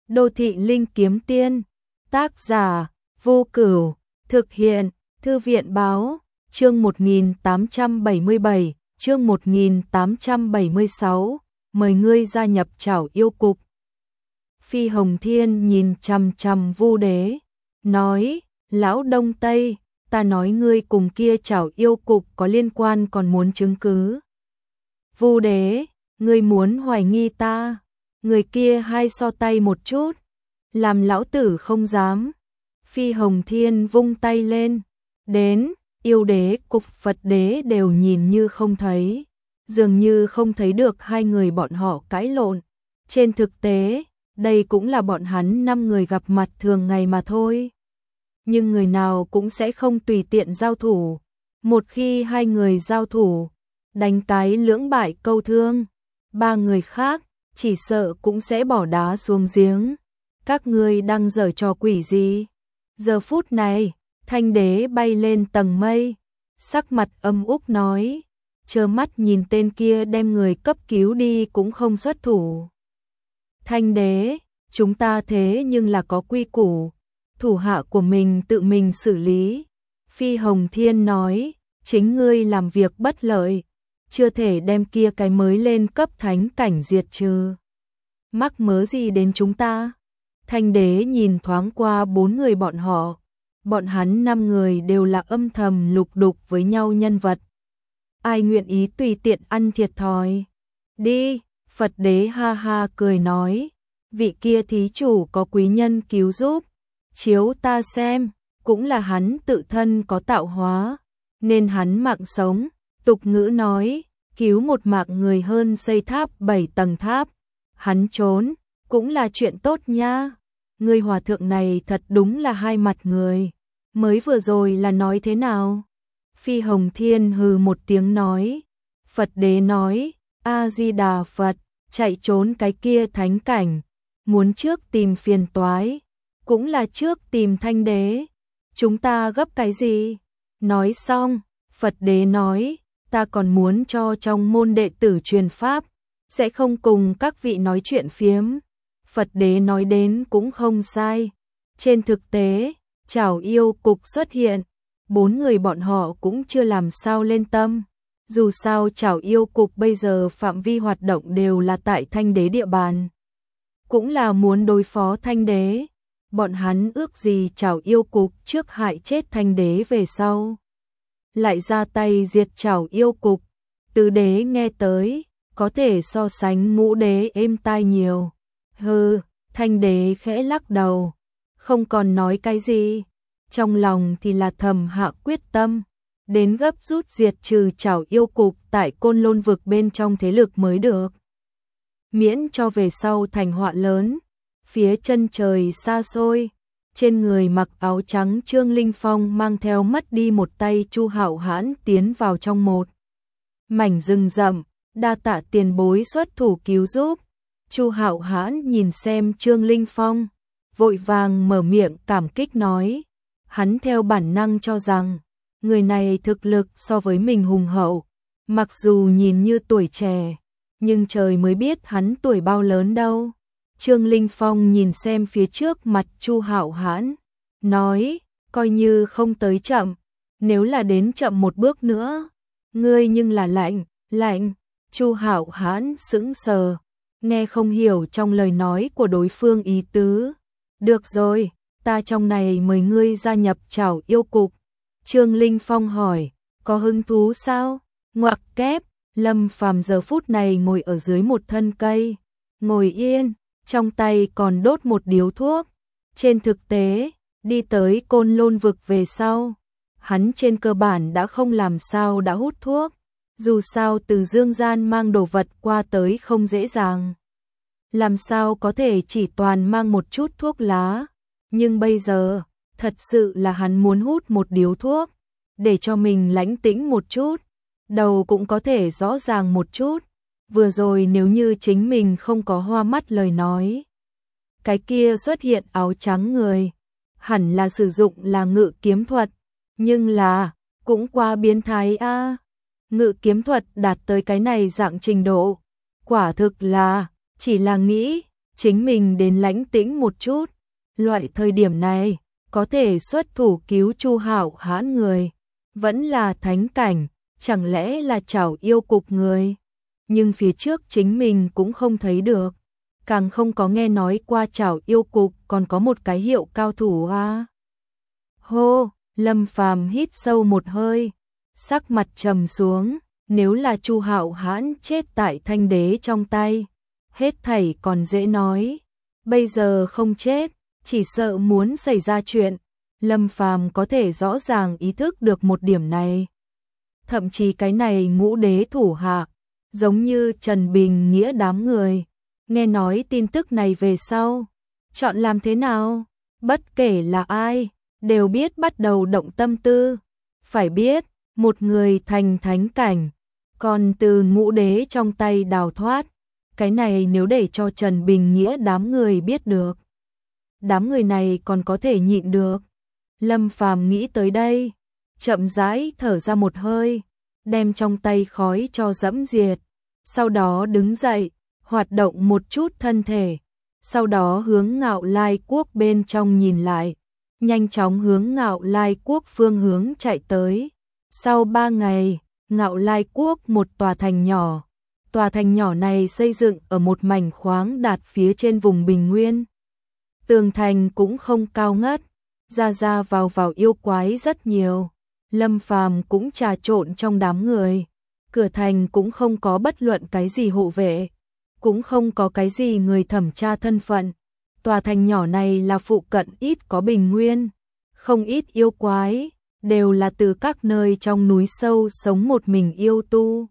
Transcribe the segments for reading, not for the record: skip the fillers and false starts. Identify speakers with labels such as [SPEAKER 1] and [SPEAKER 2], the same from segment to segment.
[SPEAKER 1] Đô thị linh kiếm tiên, tác giả, Vô Cửu, thực hiện, Thư viện báo, chương 1877, chương 1876, mời ngươi gia nhập Trảo Yêu Cục. Phi Hồng Thiên nhìn chằm chằm Vu Đế, nói, lão Đông Tây, ta nói ngươi cùng kia Trảo Yêu Cục có liên quan còn muốn chứng cứ. Vu Đế, ngươi muốn hoài nghi ta, người kia hai so tay một chút, làm lão tử không dám. Phi Hồng Thiên vung tay lên, đến, Yêu Đế Cục Phật Đế đều nhìn như không thấy, dường như không thấy được hai người bọn họ cãi lộn. Trên thực tế, đây cũng là bọn hắn 5 người gặp mặt thường ngày mà thôi. Nhưng người nào cũng sẽ không tùy tiện giao thủ. Một khi hai người giao thủ, đánh cái lưỡng bại câu thương, 3 người khác chỉ sợ cũng sẽ bỏ đá xuống giếng. Các ngươi đang giở trò quỷ gì? Giờ phút này, Thanh Đế bay lên tầng mây, sắc mặt âm úc nói, trơ mắt nhìn tên kia đem người cấp cứu đi cũng không xuất thủ. Thanh Đế, chúng ta thế nhưng là có quy củ, thủ hạ của mình tự mình xử lý. Phi Hồng Thiên nói, chính ngươi làm việc bất lợi, chưa thể đem kia cái mới lên cấp thánh cảnh diệt trừ. Mắc mớ gì đến chúng ta? Thanh Đế nhìn thoáng qua 4 người bọn họ, bọn hắn 5 người đều là âm thầm lục đục với nhau nhân vật. Ai nguyện ý tùy tiện ăn thiệt thòi? Đi, Phật Đế ha ha cười nói, vị kia thí chủ có quý nhân cứu giúp, chiếu ta xem, cũng là hắn tự thân có tạo hóa, nên hắn mạng sống. Tục ngữ nói, cứu một mạng người hơn xây tháp 7 tầng tháp, hắn trốn, cũng là chuyện tốt nha. Người hòa thượng này thật đúng là hai mặt người, mới vừa rồi là nói thế nào? Phi Hồng Thiên hừ một tiếng nói, Phật Đế nói, A-di-đà Phật, chạy trốn cái kia thánh cảnh, muốn trước tìm phiền toái, cũng là trước tìm Thanh Đế, chúng ta gấp cái gì? Nói xong, Phật Đế nói, ta còn muốn cho trong môn đệ tử truyền pháp, sẽ không cùng các vị nói chuyện phiếm. Phật Đế nói đến cũng không sai. Trên thực tế, Trảo Yêu Cục xuất hiện, 4 người bọn họ cũng chưa làm sao lên tâm. Dù sao Trảo Yêu Cục bây giờ phạm vi hoạt động đều là tại Thanh Đế địa bàn, cũng là muốn đối phó Thanh Đế. Bọn hắn ước gì Trảo Yêu Cục trước hại chết Thanh Đế về sau lại ra tay diệt Trảo Yêu Cục. Tứ đế nghe tới, có thể so sánh Ngũ Đế êm tai nhiều. Hừ, Thanh Đế khẽ lắc đầu, không còn nói cái gì, trong lòng thì là thầm hạ quyết tâm, đến gấp rút diệt trừ Trảo Yêu Cục tại Côn Lôn vực bên trong thế lực mới được. Miễn cho về sau thành họa lớn. Phía chân trời xa xôi, trên người mặc áo trắng Trương Linh Phong mang theo mất đi một tay Chu Hạo Hãn tiến vào trong một mảnh rừng rậm, đa tạ tiền bối xuất thủ cứu giúp. Chu Hạo Hãn nhìn xem Trương Linh Phong, vội vàng mở miệng cảm kích nói, hắn theo bản năng cho rằng người này thực lực so với mình hùng hậu, mặc dù nhìn như tuổi trẻ, nhưng trời mới biết hắn tuổi bao lớn đâu. Trương Linh Phong nhìn xem phía trước mặt Chu Hạo Hãn, nói, coi như không tới chậm, nếu là đến chậm một bước nữa, ngươi nhưng là lạnh. Chu Hạo Hãn sững sờ, nghe không hiểu trong lời nói của đối phương ý tứ. Được rồi, ta trong này mời ngươi gia nhập Trảo Yêu Cục. Trương Linh Phong hỏi, có hứng thú sao? Ngoặc kép, Lâm Phàm giờ phút này ngồi ở dưới một thân cây, ngồi yên, trong tay còn đốt một điếu thuốc. Trên thực tế, đi tới Côn Lôn vực về sau, hắn trên cơ bản đã không làm sao đã hút thuốc. Dù sao từ dương gian mang đồ vật qua tới không dễ dàng, làm sao có thể chỉ toàn mang một chút thuốc lá. Nhưng bây giờ, thật sự là hắn muốn hút một điếu thuốc, để cho mình lãnh tĩnh một chút, đầu cũng có thể rõ ràng một chút. Vừa rồi nếu như chính mình không có hoa mắt lời nói, cái kia xuất hiện áo trắng người, hẳn là sử dụng là ngự kiếm thuật, nhưng là, cũng quá biến thái a. Ngự kiếm thuật đạt tới cái này dạng trình độ, quả thực là, chỉ là nghĩ, chính mình đến lãnh tĩnh một chút. Loại thời điểm này, có thể xuất thủ cứu Chu Hạo Hãn người, vẫn là thánh cảnh, chẳng lẽ là Trảo Yêu Cục người? Nhưng phía trước chính mình cũng không thấy được, càng không có nghe nói qua Trảo Yêu Cục còn có một cái hiệu cao thủ a. Hô, Lâm Phàm hít sâu một hơi, sắc mặt trầm xuống, nếu là Chu Hạo Hãn chết tại Thanh Đế trong tay, hết thảy còn dễ nói, bây giờ không chết, chỉ sợ muốn xảy ra chuyện. Lâm Phàm có thể rõ ràng ý thức được một điểm này. Thậm chí cái này ngũ đế thủ hạ, giống như Trần Bình Nghĩa đám người, nghe nói tin tức này về sau, chọn làm thế nào? Bất kể là ai, đều biết bắt đầu động tâm tư. Phải biết, một người thành thánh cảnh, còn từ ngũ đế trong tay đào thoát, cái này nếu để cho Trần Bình Nghĩa đám người biết được, đám người này còn có thể nhịn được. Lâm Phàm nghĩ tới đây, chậm rãi thở ra một hơi, đem trong tay khói cho dẫm diệt, sau đó đứng dậy, hoạt động một chút thân thể, sau đó hướng Ngạo Lai Quốc bên trong nhìn lại, nhanh chóng hướng Ngạo Lai Quốc phương hướng chạy tới. Sau 3 ngày, Ngạo Lai Quốc một tòa thành nhỏ. Tòa thành nhỏ này xây dựng ở một mảnh khoáng đạt phía trên vùng bình nguyên. Tường thành cũng không cao ngất, ra vào yêu quái rất nhiều. Lâm Phàm cũng trà trộn trong đám người. Cửa thành cũng không có bất luận cái gì hộ vệ, cũng không có cái gì người thẩm tra thân phận. Tòa thành nhỏ này là phụ cận ít có bình nguyên, không ít yêu quái, đều là từ các nơi trong núi sâu sống một mình yêu tu.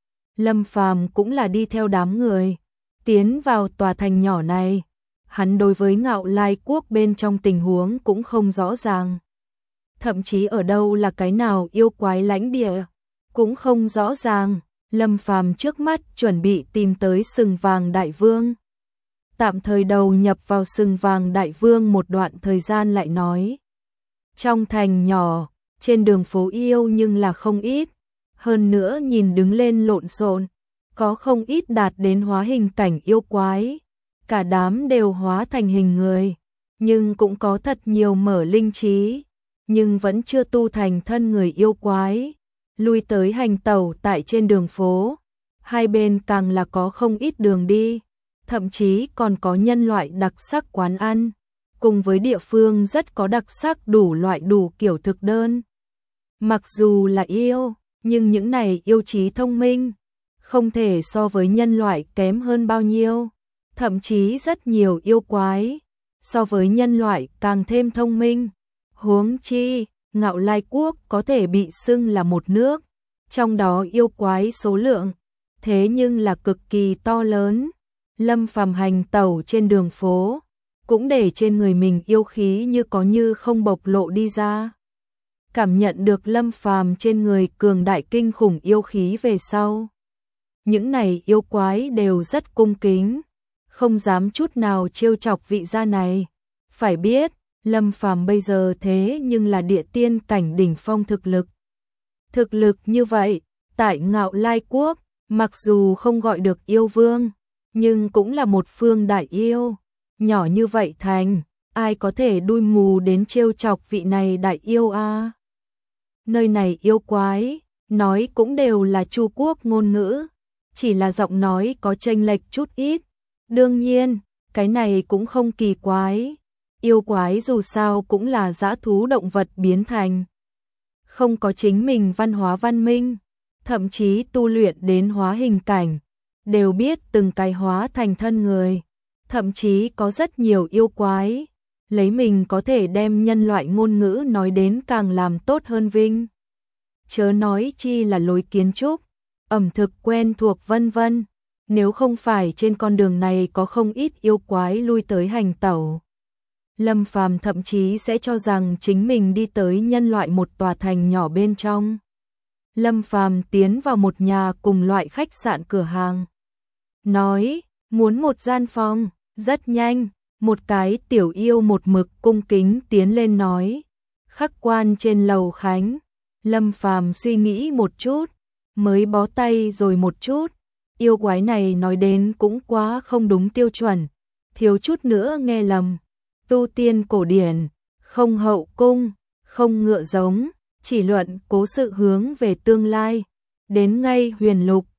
[SPEAKER 1] Lâm Phàm cũng là đi theo đám người, tiến vào tòa thành nhỏ này. Hắn đối với Ngạo Lai Quốc bên trong tình huống cũng không rõ ràng. Thậm chí ở đâu là cái nào yêu quái lãnh địa, cũng không rõ ràng. Lâm Phàm trước mắt chuẩn bị tìm tới Sừng Vàng Đại Vương. Tạm thời đầu nhập vào Sừng Vàng Đại Vương một đoạn thời gian lại nói. Trong thành nhỏ, trên đường phố yêu nhưng là không ít. Hơn nữa nhìn đứng lên lộn xộn, có không ít đạt đến hóa hình cảnh yêu quái. Cả đám đều hóa thành hình người, nhưng cũng có thật nhiều mở linh trí, nhưng vẫn chưa tu thành thân người yêu quái. Lui tới hành tẩu tại trên đường phố, hai bên càng là có không ít đường đi, thậm chí còn có nhân loại đặc sắc quán ăn, cùng với địa phương rất có đặc sắc đủ loại đủ kiểu thực đơn. Mặc dù là yêu, nhưng những này yêu trí thông minh, không thể so với nhân loại kém hơn bao nhiêu. Thậm chí rất nhiều yêu quái, so với nhân loại càng thêm thông minh. Huống chi, Ngạo Lai Quốc có thể bị xưng là một nước, trong đó yêu quái số lượng, thế nhưng là cực kỳ to lớn. Lâm Phàm hành tẩu trên đường phố, cũng để trên người mình yêu khí như có như không bộc lộ đi ra. Cảm nhận được Lâm Phàm trên người cường đại kinh khủng yêu khí về sau. Những này yêu quái đều rất cung kính, không dám chút nào trêu chọc vị gia này. Phải biết, Lâm Phàm bây giờ thế nhưng là địa tiên cảnh đỉnh phong thực lực. Thực lực như vậy, tại Ngạo Lai Quốc, mặc dù không gọi được yêu vương, nhưng cũng là một phương đại yêu. Nhỏ như vậy thành, ai có thể đuôi mù đến trêu chọc vị này đại yêu a? Nơi này yêu quái, nói cũng đều là Chu quốc ngôn ngữ, chỉ là giọng nói có chênh lệch chút ít. Đương nhiên, cái này cũng không kỳ quái. Yêu quái dù sao cũng là dã thú động vật biến thành. Không có chính mình văn hóa văn minh, thậm chí tu luyện đến hóa hình cảnh, đều biết từng cái hóa thành thân người. Thậm chí có rất nhiều yêu quái, lấy mình có thể đem nhân loại ngôn ngữ nói đến càng làm tốt hơn vinh. Chớ nói chi là lối kiến trúc, ẩm thực quen thuộc vân vân. Nếu không phải trên con đường này có không ít yêu quái lui tới hành tẩu, Lâm Phàm thậm chí sẽ cho rằng chính mình đi tới nhân loại một tòa thành nhỏ bên trong. Lâm Phàm tiến vào một nhà cùng loại khách sạn cửa hàng, nói, muốn một gian phòng. Rất nhanh, một cái tiểu yêu một mực cung kính tiến lên nói, khắc quan trên lầu khánh. Lâm Phàm suy nghĩ một chút, mới bó tay rồi một chút. Yêu quái này nói đến cũng quá không đúng tiêu chuẩn, thiếu chút nữa nghe lầm. Tu tiên cổ điển, không hậu cung, không ngựa giống, chỉ luận cố sự hướng về tương lai. Đến ngay huyền lục,